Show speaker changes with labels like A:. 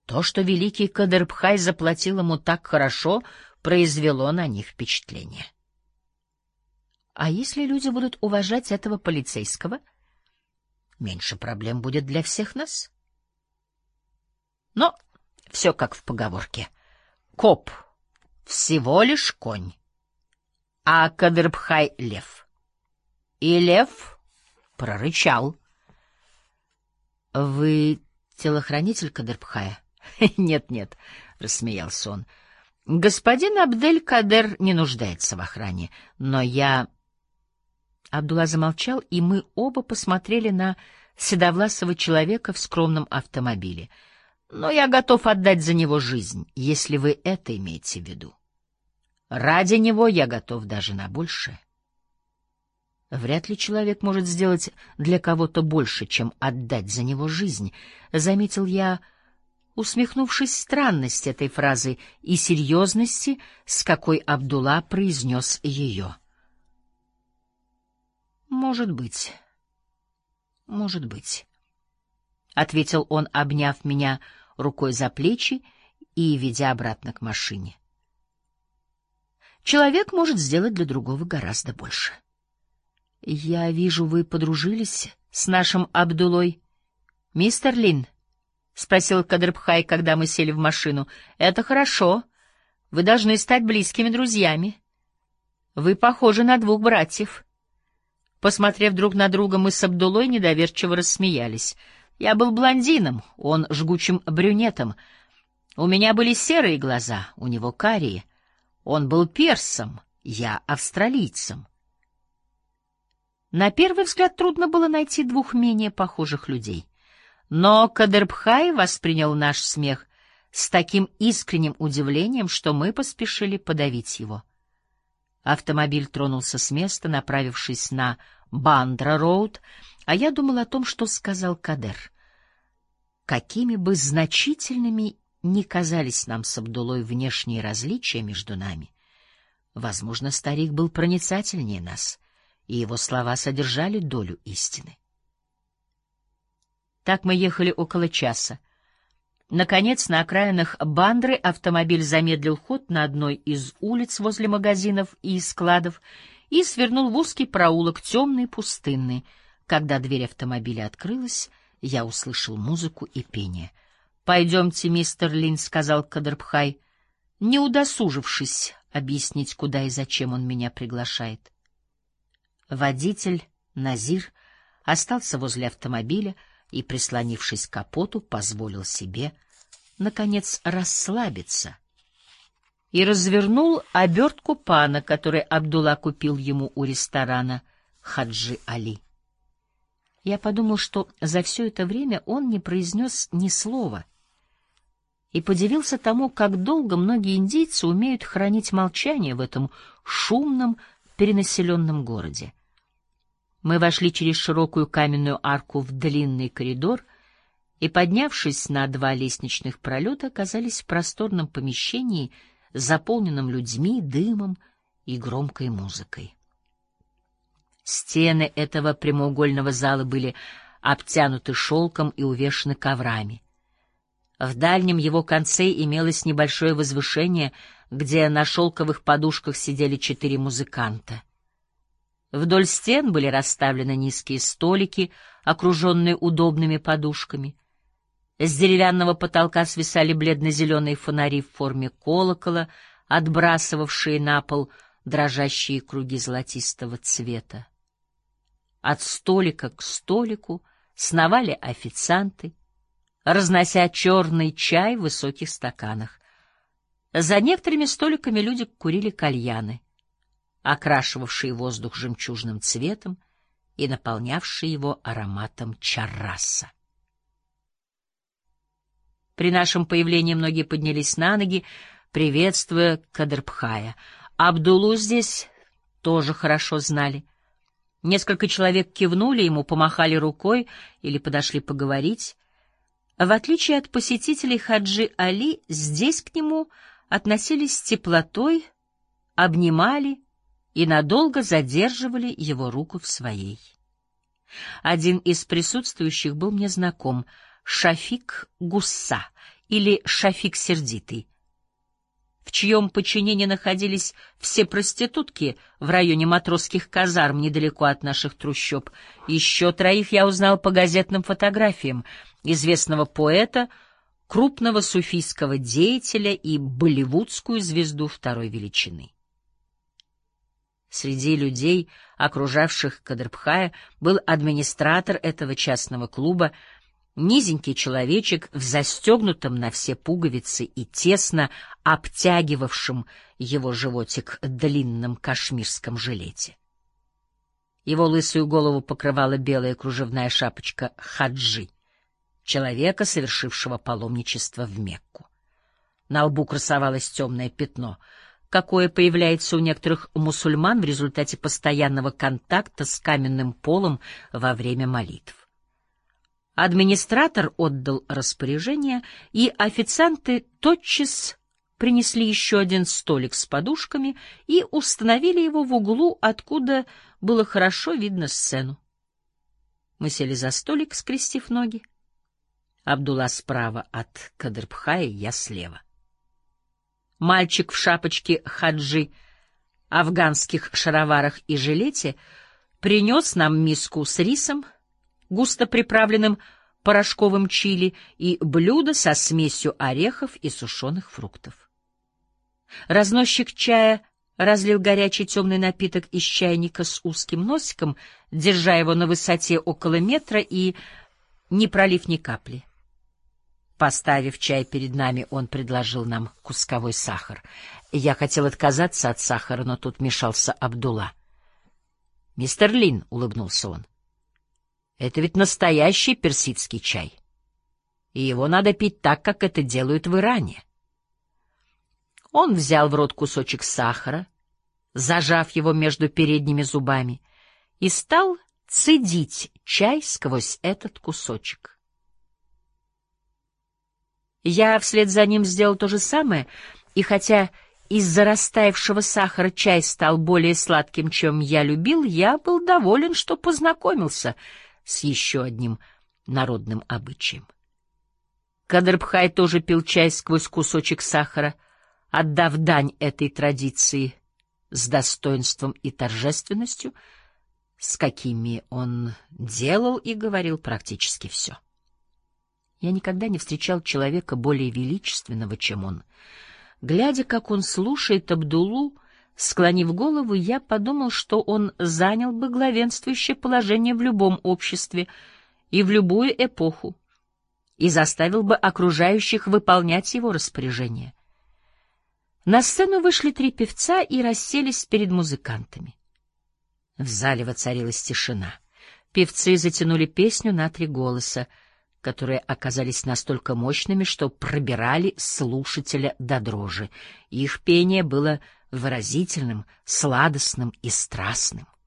A: То, что великий Кадырбхай заплатил ему так хорошо, произвело на них впечатление. А если люди будут уважать этого полицейского, меньше проблем будет для всех нас. Но все как в поговорке. Коп — всего лишь конь, а Кадырбхай — лев. И лев прорычал. — Вы телохранитель Кадырбхая? — Нет-нет, — рассмеялся он. — Господин Абдель-Кадер не нуждается в охране, но я... Абдулла замолчал, и мы оба посмотрели на седовласого человека в скромном автомобиле. Но я готов отдать за него жизнь, если вы это имеете в виду. Ради него я готов даже на большее. Вряд ли человек может сделать для кого-то больше, чем отдать за него жизнь, заметил я, усмехнувшись странности этой фразы и серьезности, с какой Абдулла произнес ее. Может быть, — ответил он, обняв меня рукой за плечи и ведя обратно к машине. Человек может сделать для другого гораздо больше. Я вижу, вы подружились с нашим Абдуллой. Мистер Лин, — спросил Кадырбхай, когда мы сели в машину, — это хорошо. Вы должны стать близкими друзьями. Вы похожи на двух братьев. Посмотрев друг на друга, мы с Абдуллой недоверчиво рассмеялись. Я был блондином, он жгучим брюнетом. У меня были серые глаза, у него карие. Он был персом, я австралийцем. На первый взгляд трудно было найти двух менее похожих людей. Но Кадырбхай воспринял наш смех с таким искренним удивлением, что мы поспешили подавить его. Автомобиль тронулся с места, направившись на Бандра-роуд, а я думал о том, что сказал Кадер. Какими бы значительными ни казались нам с Абдуллой внешние различия между нами, возможно, старик был проницательнее нас, и его слова содержали долю истины. Так мы ехали около часа. Наконец, на окраинах Бандры автомобиль замедлил ход на одной из улиц возле магазинов и складов и свернул в узкий проулок, темный и пустынный. Когда дверь автомобиля открылась, я услышал музыку и пение. «Пойдемте, мистер Лин», — сказал Кадырбхай, не удосужившись объяснить, куда и зачем он меня приглашает. Водитель Назир остался возле автомобиля и, прислонившись к капоту, позволил себе, наконец, расслабиться и развернул обертку пана, который Абдулла купил ему у ресторана Хаджи Али. Я подумал, что за все это время он не произнес ни слова, и подивился тому, как долго многие индейцы умеют хранить молчание в этом шумном, перенаселенном городе. Мы вошли через широкую каменную арку в длинный коридор и, поднявшись на 2 лестничных пролета, оказались в просторном помещении, заполненном людьми, дымом и громкой музыкой. Стены этого прямоугольного зала были обтянуты шелком и увешаны коврами. В дальнем его конце имелось небольшое возвышение, где на шелковых подушках сидели 4 музыканта. Вдоль стен были расставлены низкие столики, окруженные удобными подушками. С деревянного потолка свисали бледно-зеленые фонари в форме колокола, отбрасывавшие на пол дрожащие круги золотистого цвета. От столика к столику сновали официанты, разнося черный чай в высоких стаканах. За некоторыми столиками люди курили кальяны, окрашивавшие воздух жемчужным цветом и наполнявшие его ароматом чарраса. При нашем появлении многие поднялись на ноги, приветствуя Кадырбхая. Абдуллу здесь тоже хорошо знали. Несколько человек кивнули ему, помахали рукой или подошли поговорить. В отличие от посетителей Хаджи Али, здесь к нему относились с теплотой, обнимали и надолго задерживали его руку в своей. Один из присутствующих был мне знаком — Шафик Гусса или Шафик Сердитый, в чьем подчинении находились все проститутки в районе матросских казарм недалеко от наших трущоб. Еще 3 я узнал по газетным фотографиям: известного поэта, крупного суфийского деятеля и болливудскую звезду 2-й величины. Среди людей, окружавших Кадрбхая, был администратор этого частного клуба, низенький человечек в застегнутом на все пуговицы и тесно обтягивавшем его животик длинном кашмирском жилете. Его лысую голову покрывала белая кружевная шапочка хаджи, человека, совершившего паломничество в Мекку. На лбу красовалось темное пятно, какое появляется у некоторых мусульман в результате постоянного контакта с каменным полом во время молитв. Администратор отдал распоряжение, и официанты тотчас принесли еще один столик с подушками и установили его в углу, откуда было хорошо видно сцену. Мы сели за столик, скрестив ноги. Абдулла справа от Кадрбхая, я слева. Мальчик в шапочке хаджи, афганских шароварах и жилете принес нам миску с рисом, густо приправленным порошковым чили, и блюдо со смесью орехов и сушеных фруктов. Разносчик чая разлил горячий темный напиток из чайника с узким носиком, держа его на высоте около метра и не пролив ни капли. Поставив чай перед нами, он предложил нам кусковой сахар. Я хотел отказаться от сахара, но тут вмешался Абдулла. — Мистер Лин, — улыбнулся он, — это ведь настоящий персидский чай, и его надо пить так, как это делают в Иране. Он взял в рот кусочек сахара, зажав его между передними зубами, и стал цедить чай сквозь этот кусочек. Я вслед за ним сделал то же самое, и хотя из-за растаявшего сахара чай стал более сладким, чем я любил, я был доволен, что познакомился с еще одним народным обычаем. Кадрбхай тоже пил чай сквозь кусочек сахара, отдав дань этой традиции с достоинством и торжественностью, с какими он делал и говорил практически все. Я никогда не встречал человека более величественного, чем он. Глядя, как он слушает Абдуллу, склонив голову, я подумал, что он занял бы главенствующее положение в любом обществе и в любую эпоху, и заставил бы окружающих выполнять его распоряжения. На сцену вышли 3 певца и расселись перед музыкантами. В зале воцарилась тишина. Певцы затянули песню на 3 голоса, которые оказались настолько мощными, что пробирали слушателя до дрожи. Их пение было выразительным, сладостным и страстным.